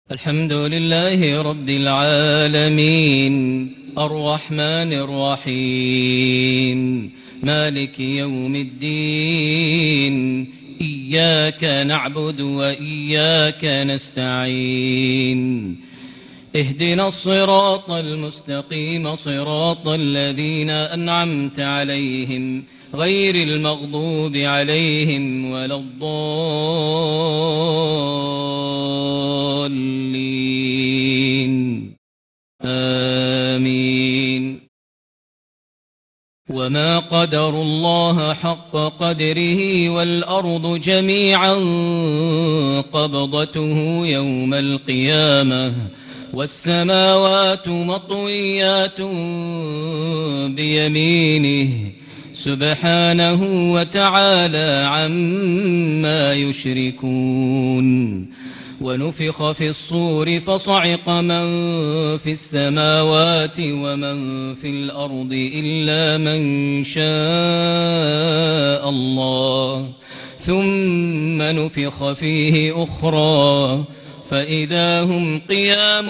الحمد لله رب العالمين الرحمن الرحيم مالك يوم الدين إياك نعبد وإياك نستعين اهدنا الصراط المستقيم صراط الذين أنعمت عليهم غير المغضوب عليهم ولا الضالين آمين. وما قدروا الله حق قدره والأرض جميعا قبضته يوم القيامة والسماوات مطويات بيمينه سبحانه وتعالى عما يشركون. ونفخ في الصور فصعق من في السماوات ومن في الأرض إلا من شاء الله ثم نفخ فيه أخرى فإذا هم قيام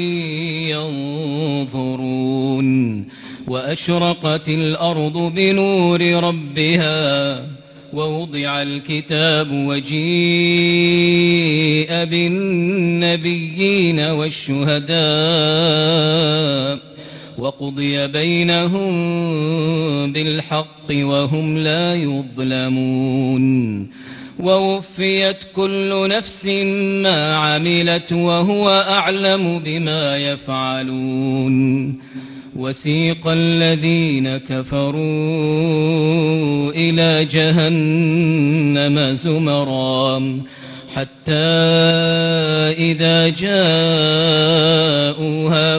ينظرون. وأشرقت الأرض بنور ربها ووضع الكتاب وجيء بالنبيين والشهداء وقضي بينهم بالحق وهم لا يظلمون. ووفيت كل نفس ما عملت وهو أعلم بما يفعلون. وسيق الذين كفروا إلى جهنم زمرا حتى إذا جاءوها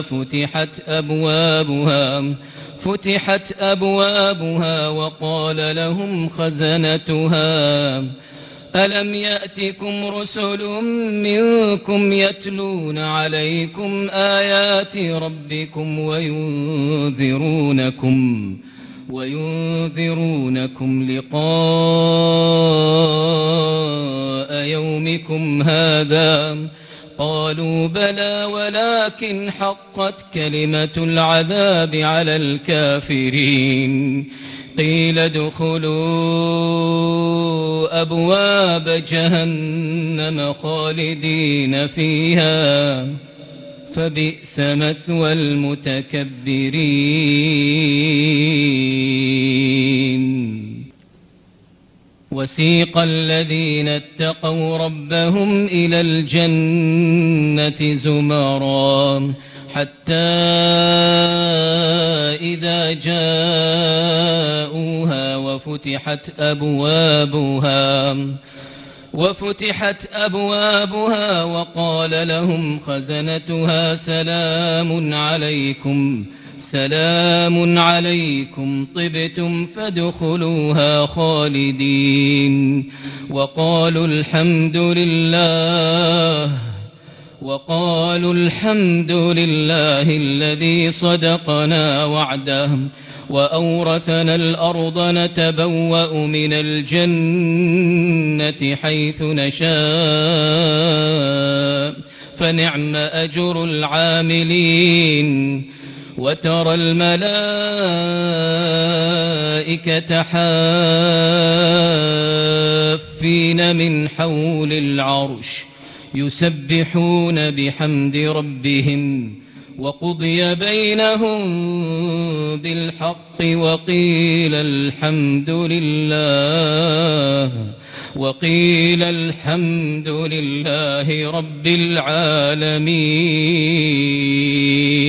فتحت أبوابها وقال لهم خزنتها ألم يأتكم رسل منكم يتلون عليكم آيات ربكم وينذرونكم لقاء يومكم هذا قالوا بلى ولكن حقت كلمة العذاب على الكافرين. قيل ادخلوا أبواب جهنم خالدين فيها فبئس مثوى المتكبرين. وسيق الذين اتقوا ربهم إلى الجنة زمرا حتى إذا جاءوها وفتحت أبوابها وقال لهم خزنتها سلام عليكم طبتم فادخلوها خالدين. وقالوا الحمد لله الذي صدقنا وعده وأورثنا الأرض نتبوأ من الجنة حيث نشاء فنعم أجر العاملين. وترى الملائكة حافين من حول العرش يسبحون بحمد ربهم وقضي بينهم بالحق وقيل الحمد لله رب العالمين.